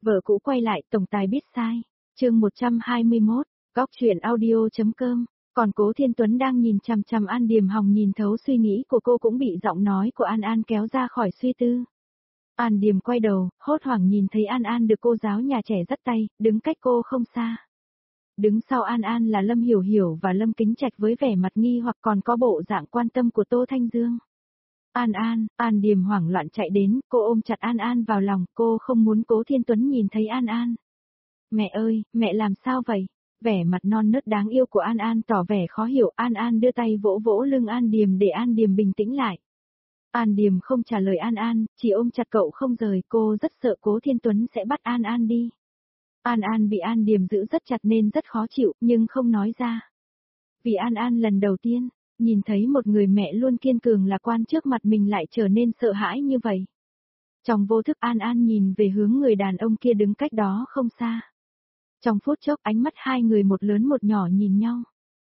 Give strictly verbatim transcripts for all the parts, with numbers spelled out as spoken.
Vợ cũ quay lại, tổng tài biết sai. Chương một trăm hai mươi mốt, góc truyện audio.com. Còn Cố Thiên Tuấn đang nhìn chằm chằm An Điềm Hồng, nhìn thấu suy nghĩ của cô cũng bị giọng nói của An An kéo ra khỏi suy tư. An Điềm quay đầu, hốt hoảng nhìn thấy An An được cô giáo nhà trẻ dắt tay, đứng cách cô không xa. Đứng sau An An là Lâm Hiểu Hiểu và Lâm Kính Trạch với vẻ mặt nghi hoặc còn có bộ dạng quan tâm của Tô Thanh Dương. An An, An Điềm hoảng loạn chạy đến, cô ôm chặt An An vào lòng, cô không muốn Cố Thiên Tuấn nhìn thấy An An. Mẹ ơi, mẹ làm sao vậy? Vẻ mặt non nớt đáng yêu của An An tỏ vẻ khó hiểu, An An đưa tay vỗ vỗ lưng An Điềm để An Điềm bình tĩnh lại. An Điềm không trả lời An An, chỉ ôm chặt cậu không rời, cô rất sợ Cố Thiên Tuấn sẽ bắt An An đi. An An bị An Điềm giữ rất chặt nên rất khó chịu, nhưng không nói ra. Vì An An lần đầu tiên, nhìn thấy một người mẹ luôn kiên cường lạc quan trước mặt mình lại trở nên sợ hãi như vậy. Trong vô thức An An nhìn về hướng người đàn ông kia đứng cách đó không xa. Trong phút chốc ánh mắt hai người một lớn một nhỏ nhìn nhau.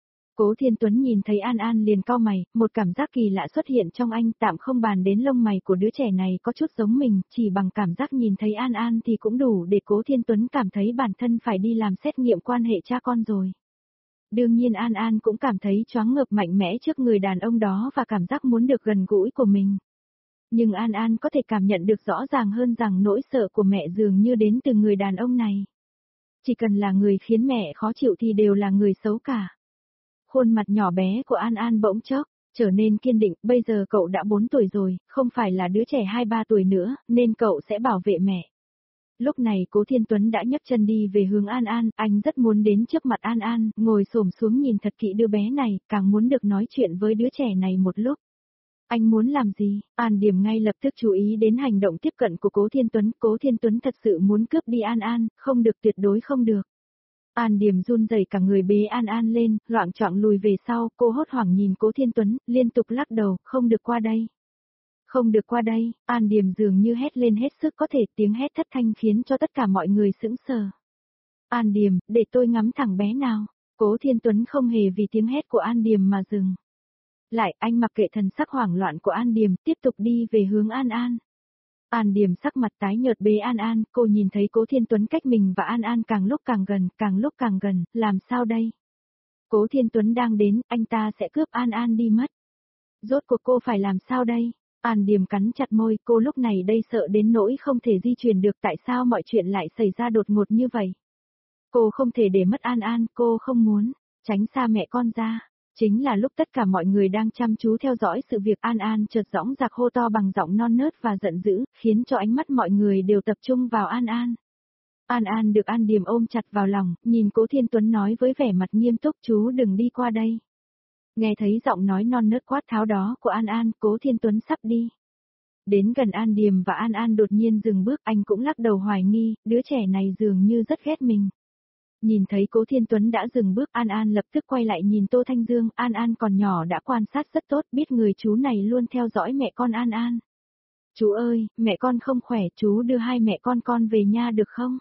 Cố Thiên Tuấn nhìn thấy An An liền cau mày, một cảm giác kỳ lạ xuất hiện trong anh, tạm không bàn đến lông mày của đứa trẻ này có chút giống mình, chỉ bằng cảm giác nhìn thấy An An thì cũng đủ để Cố Thiên Tuấn cảm thấy bản thân phải đi làm xét nghiệm quan hệ cha con rồi. Đương nhiên An An cũng cảm thấy choáng ngợp mạnh mẽ trước người đàn ông đó và cảm giác muốn được gần gũi của mình. Nhưng An An có thể cảm nhận được rõ ràng hơn rằng nỗi sợ của mẹ dường như đến từ người đàn ông này. Chỉ cần là người khiến mẹ khó chịu thì đều là người xấu cả. Khuôn mặt nhỏ bé của An An bỗng chốc trở nên kiên định, bây giờ cậu đã bốn tuổi rồi, không phải là đứa trẻ hai ba tuổi nữa, nên cậu sẽ bảo vệ mẹ. Lúc này Cố Thiên Tuấn đã nhấc chân đi về hướng An An, anh rất muốn đến trước mặt An An, ngồi xổm xuống nhìn thật kỹ đứa bé này, càng muốn được nói chuyện với đứa trẻ này một lúc. Anh muốn làm gì? An Điềm ngay lập tức chú ý đến hành động tiếp cận của Cố Thiên Tuấn, Cố Thiên Tuấn thật sự muốn cướp đi An An, không được, tuyệt đối không được. An Điềm run rẩy cả người bế An An lên, loạng choạng lùi về sau, cô hốt hoảng nhìn Cố Thiên Tuấn, liên tục lắc đầu, không được qua đây. Không được qua đây, An Điềm dường như hét lên hết sức có thể, tiếng hét thất thanh khiến cho tất cả mọi người sững sờ. An Điềm, để tôi ngắm thằng bé nào. Cố Thiên Tuấn không hề vì tiếng hét của An Điềm mà dừng. Lại, anh mặc kệ thần sắc hoảng loạn của An Điềm, tiếp tục đi về hướng An An. An Điềm sắc mặt tái nhợt bế An An, cô nhìn thấy Cố Thiên Tuấn cách mình và An An càng lúc càng gần, càng lúc càng gần, làm sao đây? Cố Thiên Tuấn đang đến, anh ta sẽ cướp An An đi mất. Rốt cuộc cô phải làm sao đây? An Điềm cắn chặt môi, cô lúc này đây sợ đến nỗi không thể di chuyển được, tại sao mọi chuyện lại xảy ra đột ngột như vậy? Cô không thể để mất An An, cô không muốn tránh xa mẹ con ra. Chính là lúc tất cả mọi người đang chăm chú theo dõi sự việc, An An chợt dõng dạc hô to bằng giọng non nớt và giận dữ, khiến cho ánh mắt mọi người đều tập trung vào An An. An An được An Điềm ôm chặt vào lòng, nhìn Cố Thiên Tuấn nói với vẻ mặt nghiêm túc, chú đừng đi qua đây. Nghe thấy giọng nói non nớt quát tháo đó của An An, Cố Thiên Tuấn sắp đi. Đến gần An Điềm và An An đột nhiên dừng bước, anh cũng lắc đầu hoài nghi, đứa trẻ này dường như rất ghét mình. Nhìn thấy Cố Thiên Tuấn đã dừng bước, An An lập tức quay lại nhìn Tô Thanh Dương, An An còn nhỏ đã quan sát rất tốt, biết người chú này luôn theo dõi mẹ con An An. Chú ơi, mẹ con không khỏe, chú đưa hai mẹ con con về nhà được không?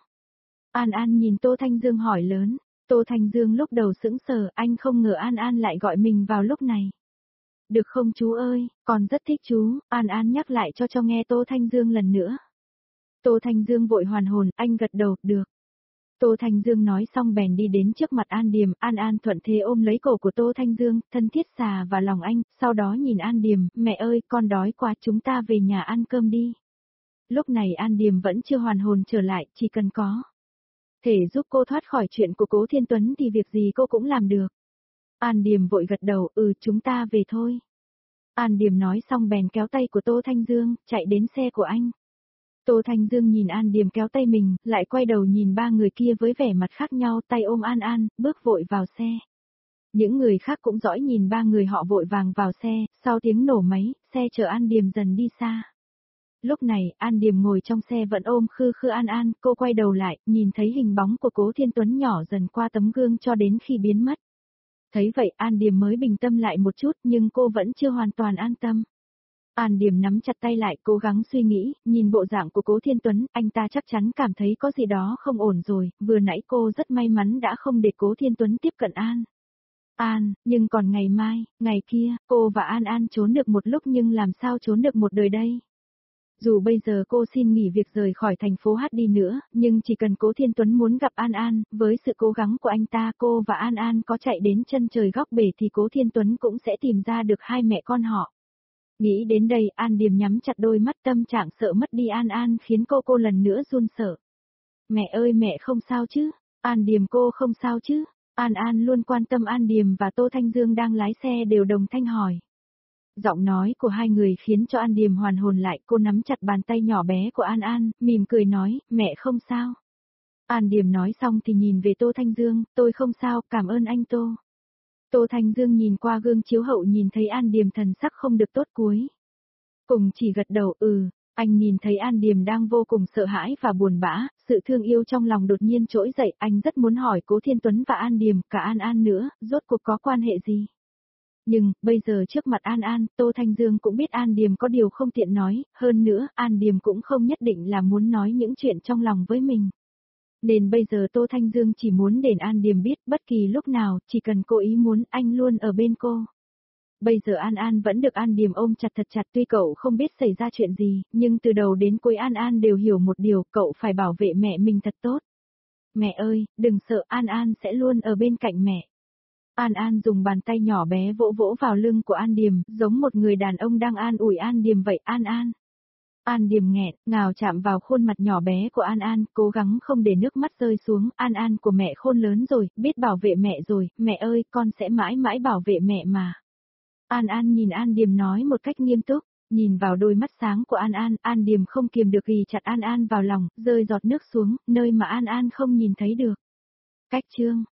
An An nhìn Tô Thanh Dương hỏi lớn, Tô Thanh Dương lúc đầu sững sờ, anh không ngờ An An lại gọi mình vào lúc này. Được không chú ơi, con rất thích chú, An An nhắc lại cho cho nghe Tô Thanh Dương lần nữa. Tô Thanh Dương vội hoàn hồn, anh gật đầu, được. Tô Thanh Dương nói xong bèn đi đến trước mặt An Điềm, An An thuận thế ôm lấy cổ của Tô Thanh Dương, thân thiết xà vào lòng anh, sau đó nhìn An Điềm, mẹ ơi, con đói quá, chúng ta về nhà ăn cơm đi. Lúc này An Điềm vẫn chưa hoàn hồn trở lại, chỉ cần có thể giúp cô thoát khỏi chuyện của Cố Thiên Tuấn thì việc gì cô cũng làm được. An Điềm vội gật đầu, ừ chúng ta về thôi. An Điềm nói xong bèn kéo tay của Tô Thanh Dương, chạy đến xe của anh. Tô Thanh Dương nhìn An Điềm kéo tay mình, lại quay đầu nhìn ba người kia với vẻ mặt khác nhau, tay ôm An An, bước vội vào xe. Những người khác cũng dõi nhìn ba người họ vội vàng vào xe, sau tiếng nổ máy, xe chở An Điềm dần đi xa. Lúc này, An Điềm ngồi trong xe vẫn ôm khư khư An An, cô quay đầu lại, nhìn thấy hình bóng của Cố Thiên Tuấn nhỏ dần qua tấm gương cho đến khi biến mất. Thấy vậy An Điềm mới bình tâm lại một chút, nhưng cô vẫn chưa hoàn toàn an tâm. An Điềm nắm chặt tay lại, cố gắng suy nghĩ, nhìn bộ dạng của Cố Thiên Tuấn, anh ta chắc chắn cảm thấy có gì đó không ổn rồi, vừa nãy cô rất may mắn đã không để Cố Thiên Tuấn tiếp cận An. An, nhưng còn ngày mai, ngày kia, cô và An An trốn được một lúc nhưng làm sao trốn được một đời đây? Dù bây giờ cô xin nghỉ việc rời khỏi thành phố hát đi nữa, nhưng chỉ cần Cố Thiên Tuấn muốn gặp An An, với sự cố gắng của anh ta cô và An An có chạy đến chân trời góc bể thì Cố Thiên Tuấn cũng sẽ tìm ra được hai mẹ con họ. Nghĩ đến đây An Điềm nhắm chặt đôi mắt, tâm trạng sợ mất đi An An khiến cô cô lần nữa run sợ. Mẹ ơi mẹ không sao chứ? An Điềm cô không sao chứ? An An luôn quan tâm An Điềm và Tô Thanh Dương đang lái xe đều đồng thanh hỏi. Giọng nói của hai người khiến cho An Điềm hoàn hồn lại, cô nắm chặt bàn tay nhỏ bé của An An, mỉm cười nói, mẹ không sao. An Điềm nói xong thì nhìn về Tô Thanh Dương, tôi không sao, cảm ơn anh Tô. Tô Thanh Dương nhìn qua gương chiếu hậu nhìn thấy An Điềm thần sắc không được tốt cuối. Cùng chỉ gật đầu ừ, anh nhìn thấy An Điềm đang vô cùng sợ hãi và buồn bã, sự thương yêu trong lòng đột nhiên trỗi dậy, anh rất muốn hỏi Cố Thiên Tuấn và An Điềm, cả An An nữa, rốt cuộc có quan hệ gì? Nhưng, bây giờ trước mặt An An, Tô Thanh Dương cũng biết An Điềm có điều không tiện nói, hơn nữa, An Điềm cũng không nhất định là muốn nói những chuyện trong lòng với mình. Nên bây giờ Tô Thanh Dương chỉ muốn để An Điềm biết bất kỳ lúc nào, chỉ cần cô ý muốn anh luôn ở bên cô. Bây giờ An An vẫn được An Điềm ôm chặt thật chặt, tuy cậu không biết xảy ra chuyện gì, nhưng từ đầu đến cuối An An đều hiểu một điều, cậu phải bảo vệ mẹ mình thật tốt. Mẹ ơi, đừng sợ, An An sẽ luôn ở bên cạnh mẹ. An An dùng bàn tay nhỏ bé vỗ vỗ vào lưng của An Điềm, giống một người đàn ông đang an ủi An Điềm vậy. An An. An Điềm nghẹn, ngào chạm vào khuôn mặt nhỏ bé của An An, cố gắng không để nước mắt rơi xuống. An An của mẹ khôn lớn rồi, biết bảo vệ mẹ rồi, mẹ ơi, con sẽ mãi mãi bảo vệ mẹ mà. An An nhìn An Điềm nói một cách nghiêm túc, nhìn vào đôi mắt sáng của An An, An Điềm không kiềm được ghì chặt An An vào lòng, rơi giọt nước xuống, nơi mà An An không nhìn thấy được. Cách chương